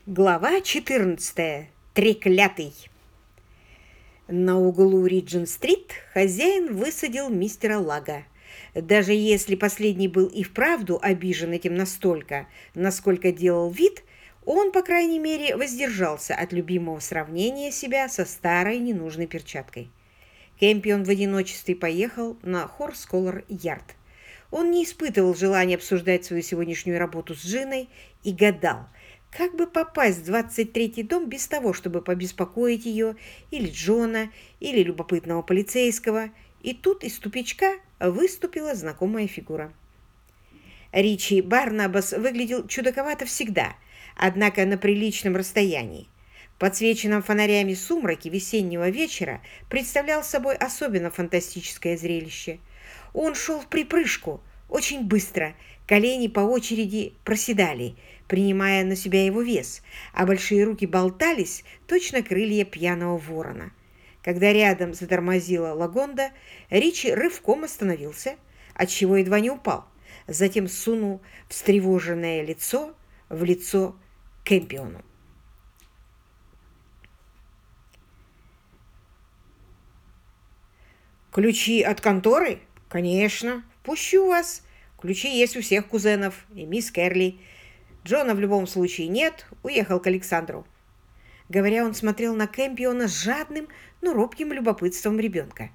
Глава 14. Треклятый. На углу Риджин-стрит хозяин высадил мистера Лага. Даже если последний был и вправду обижен этим настолько, насколько делал вид, он, по крайней мере, воздержался от любимого сравнения себя со старой ненужной перчаткой. Кэмпион в одиночестве поехал на Хорс-Коллар-Ярд. Он не испытывал желания обсуждать свою сегодняшнюю работу с Джиной и гадал, как бы попасть в 23-й дом без того, чтобы побеспокоить ее, или Джона, или любопытного полицейского. И тут из тупичка выступила знакомая фигура. Ричи Барнабас выглядел чудаковато всегда, однако на приличном расстоянии. В подсвеченном фонарями сумраке весеннего вечера представлял собой особенно фантастическое зрелище. Он шел в припрыжку, очень быстро, колени по очереди проседали, принимая на себя его вес, а большие руки болтались, точно крылья пьяного ворона. Когда рядом затормозила Лагонда, Ричи рывком остановился, отчего едва не упал, затем сунул встревоженное лицо в лицо Кэмпиону. «Ключи от конторы? Конечно. Пущу вас. Ключи есть у всех кузенов и мисс Кэрли. Джона в любом случае нет, уехал к Александру». Говоря, он смотрел на Кэмпиона с жадным, но робким любопытством ребенка.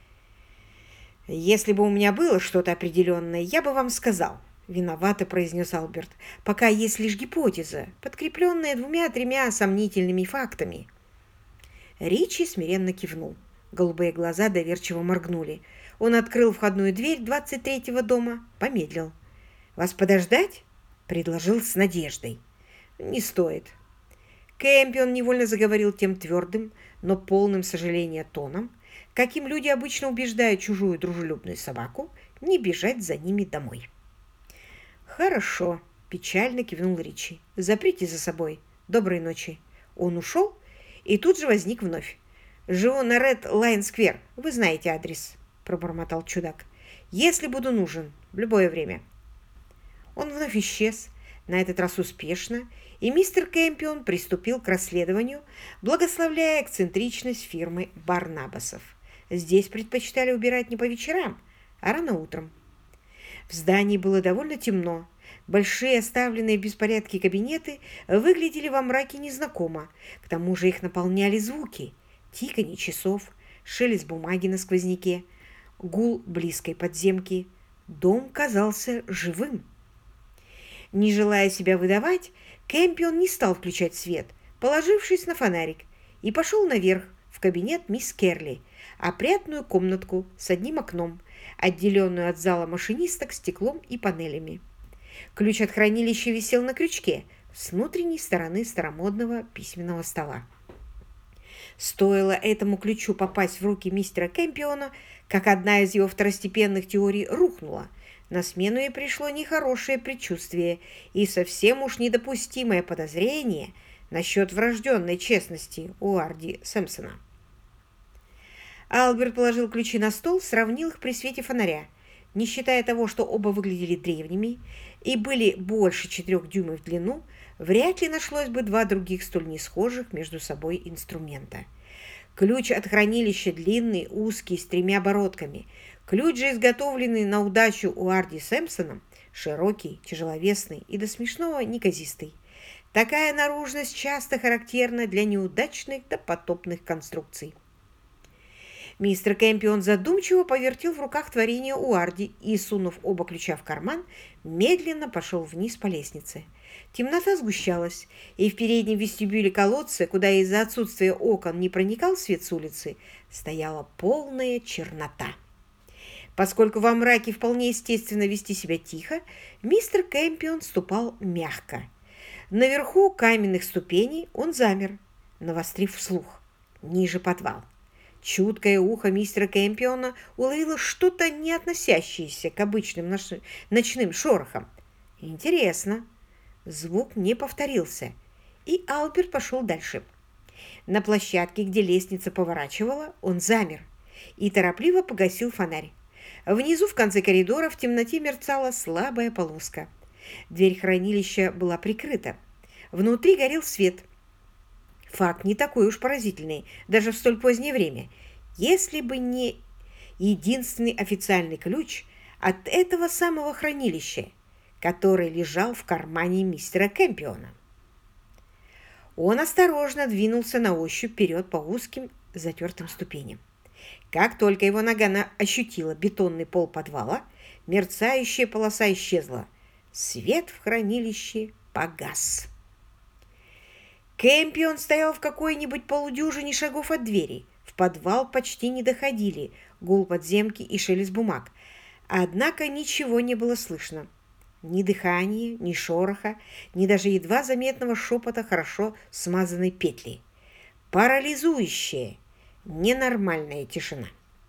«Если бы у меня было что-то определенное, я бы вам сказал», — виновато произнес Алберт. «Пока есть лишь гипотеза, подкрепленная 2-3 сомнительными фактами». Ричи смиренно кивнул. Голубые глаза доверчиво моргнули. Он открыл входную дверь 23-го дома, помедлил. «Вас подождать?» — предложил с надеждой. «Не стоит». Кэмпион невольно заговорил тем твердым, но полным сожаления тоном, каким люди обычно убеждают чужую дружелюбную собаку не бежать за ними домой. «Хорошо», — печально кивнул Ричи. «Заприте за собой. Доброй ночи». Он ушел и тут же возник вновь. «Живу на Ред-Лайн-сквер. Вы знаете адрес», — пробормотал чудак. «Если буду нужен, в любое время». Он вновь исчез, на этот раз успешно, и мистер Кэмпион приступил к расследованию, благословляя эксцентричность фирмы Барнабасов. Здесь предпочитали убирать не по вечерам, а рано утром. В здании было довольно темно. Большие оставленные в беспорядке кабинеты выглядели во мраке незнакомо. К тому же их наполняли звуки: тиканье часов, шелест бумаги на сквозняке, гул близкой подземки. Дом казался живым. Не желая себя выдавать, Кэмпион не стал включать свет, положившись на фонарик, и пошел наверх в кабинет мисс Керли, опрятную комнатку с одним окном, отделенную от зала машинисток стеклом и панелями. Ключ от хранилища висел на крючке с внутренней стороны старомодного письменного стола. Стоило этому ключу попасть в руки мистера Кэмпиона, как одна из его второстепенных теорий рухнула. На смену ей пришло нехорошее предчувствие и совсем уж недопустимое подозрение насчет врожденной честности Уарди Сэмпсона. Алберт положил ключи на стол, сравнил их при свете фонаря. Не считая того, что оба выглядели древними и были больше 4 дюймов в длину, вряд ли нашлось бы 2 других столь несхожих между собой инструмента. Ключ от хранилища длинный, узкий, с 3 оборотками. Ключ же, изготовленный на удачу Уарди Сэмпсоном, широкий, тяжеловесный и до смешного неказистый. Такая наружность часто характерна для неудачных допотопных конструкций. Мистер Кэмпион задумчиво повертел в руках творение Уарди и, сунув оба ключа в карман, медленно пошел вниз по лестнице. Темнота сгущалась, и в переднем вестибюле колодца, куда из-за отсутствия окон не проникал свет с улицы, стояла полная чернота. Поскольку во мраке вполне естественно вести себя тихо, мистер Кэмпион ступал мягко. Наверху каменных ступеней он замер, навострив слух. Ниже подвал. Чуткое ухо мистера Кэмпиона уловило что-то, не относящееся к обычным ночным шорохам. Интересно. Звук не повторился, и Алберт пошел дальше. На площадке, где лестница поворачивала, он замер и торопливо погасил фонарь. Внизу, в конце коридора, в темноте мерцала слабая полоска. Дверь хранилища была прикрыта. Внутри горел свет. Факт не такой уж поразительный, даже в столь позднее время, если бы не единственный официальный ключ от этого самого хранилища, который лежал в кармане мистера Кэмпиона. Он осторожно двинулся на ощупь вперед по узким затертым ступеням. Как только его нога ощутила бетонный пол подвала, мерцающая полоса исчезла. Свет в хранилище погас. Кэмпион стоял в какой-нибудь полудюжине шагов от двери. В подвал почти не доходили гул подземки и шелест бумаг. Однако ничего не было слышно. Ни дыхания, ни шороха, ни даже едва заметного шепота хорошо смазанной петли. Парализующая, ненормальная тишина.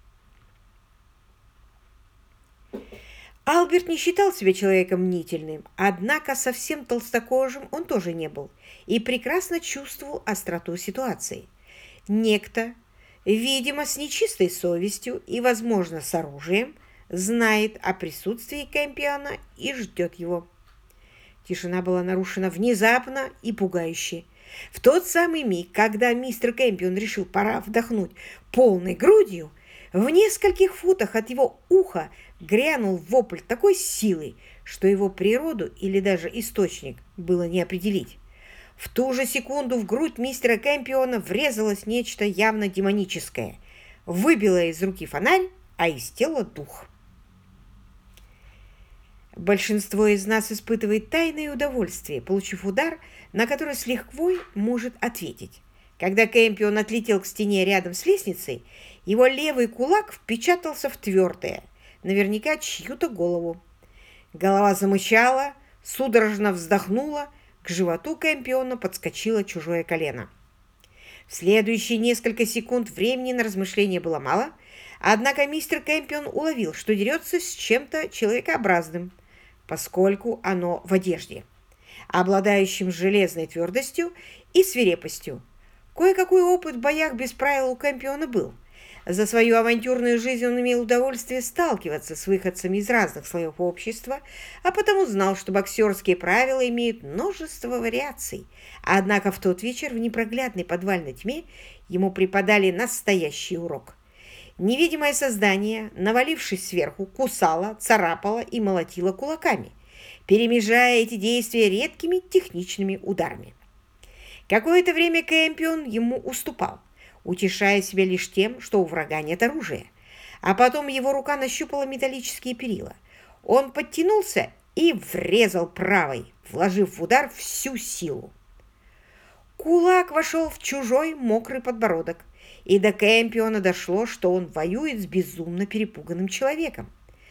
Альберт не считал себя человеком мнительным, однако совсем толстокожим он тоже не был и прекрасно чувствовал остроту ситуации. Некто, видимо, с нечистой совестью и, возможно, с оружием, знает о присутствии Кэмпиона и ждет его. Тишина была нарушена внезапно и пугающе. В тот самый миг, когда мистер Кэмпион решил, пора вдохнуть полной грудью, в нескольких футах от его уха грянул вопль такой силы, что его природу или даже источник было не определить. В ту же секунду в грудь мистера Кэмпиона врезалось нечто явно демоническое, выбило из руки фонарь, а из тела дух. Большинство из нас испытывает тайное удовольствие, получив удар, на который с лихвой может ответить. Когда Кэмпион отлетел к стене рядом с лестницей, его левый кулак впечатался в твердое, наверняка чью-то голову. Голова замычала, судорожно вздохнула, к животу Кэмпиона подскочило чужое колено. В следующие несколько секунд времени на размышление было мало, однако мистер Кэмпион уловил, что дерется с чем-то человекообразным, поскольку оно в одежде, обладающим железной твердостью и свирепостью. Кое-какой опыт в боях без правил у Кэмпиона был. За свою авантюрную жизнь он имел удовольствие сталкиваться с выходцами из разных слоев общества, а потому знал, что боксерские правила имеют множество вариаций. Однако в тот вечер в непроглядной подвальной тьме ему преподали настоящий урок. Невидимое создание, навалившись сверху, кусало, царапало и молотило кулаками, перемежая эти действия редкими техничными ударами. Какое-то время Кэмпион ему уступал, утешая себя лишь тем, что у врага нет оружия. А потом его рука нащупала металлические перила. Он подтянулся и врезал правой, вложив в удар всю силу. Кулак вошел в чужой мокрый подбородок, и до Кэмпиона дошло, что он воюет с безумно перепуганным человеком.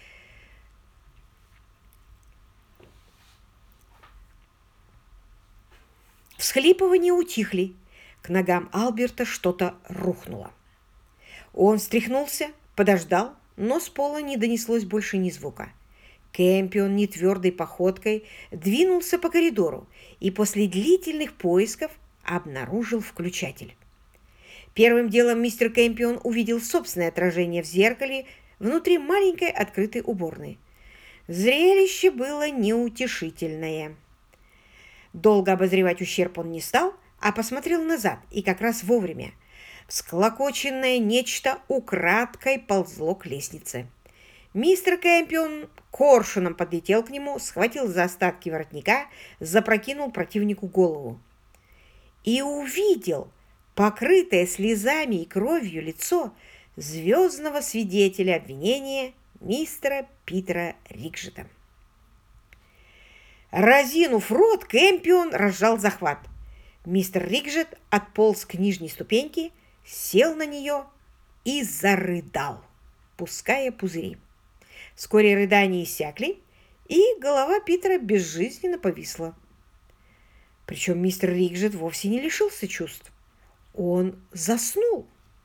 Всхлипывания утихли. К ногам Альберта что-то рухнуло. Он встряхнулся, подождал, но с пола не донеслось больше ни звука. Кэмпион нетвердой походкой двинулся по коридору и после длительных поисков обнаружил включатель. Первым делом мистер Кэмпион увидел собственное отражение в зеркале внутри маленькой открытой уборной. Зрелище было неутешительное. Долго обозревать ущерб он не стал, а посмотрел назад, и как раз вовремя. Всклокоченное нечто украдкой ползло к лестнице. Мистер Кэмпион коршуном подлетел к нему, схватил за остатки воротника, запрокинул противнику голову. И увидел покрытое слезами и кровью лицо звездного свидетеля обвинения мистера Питера Рикджета. Разинув рот, Кэмпион разжал захват. Мистер Рикджет отполз к нижней ступеньке, сел на нее и зарыдал, пуская пузыри. Вскоре рыдания иссякли, и голова Питера безжизненно повисла. Причем мистер Рикджет вовсе не лишился чувств. Он заснул.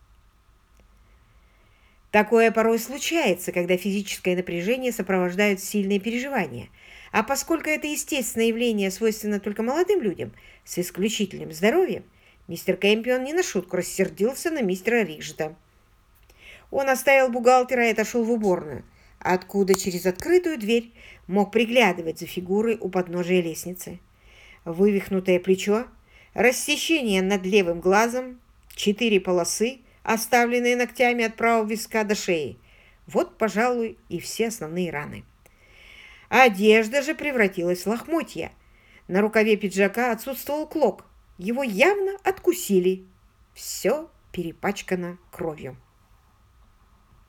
Такое порой случается, когда физическое напряжение сопровождают сильные переживания. А поскольку это естественное явление свойственно только молодым людям с исключительным здоровьем, мистер Кэмпион не на шутку рассердился на мистера Рикджета. Он оставил бухгалтера и отошел в уборную, откуда через открытую дверь мог приглядывать за фигурой у подножия лестницы. вывихнутое плечо, рассечение над левым глазом, 4 полосы, оставленные ногтями от правого виска до шеи. Вот, пожалуй, и все основные раны. Одежда же превратилась в лохмотья. На рукаве пиджака отсутствовал клок. Его явно откусили. Все перепачкано кровью.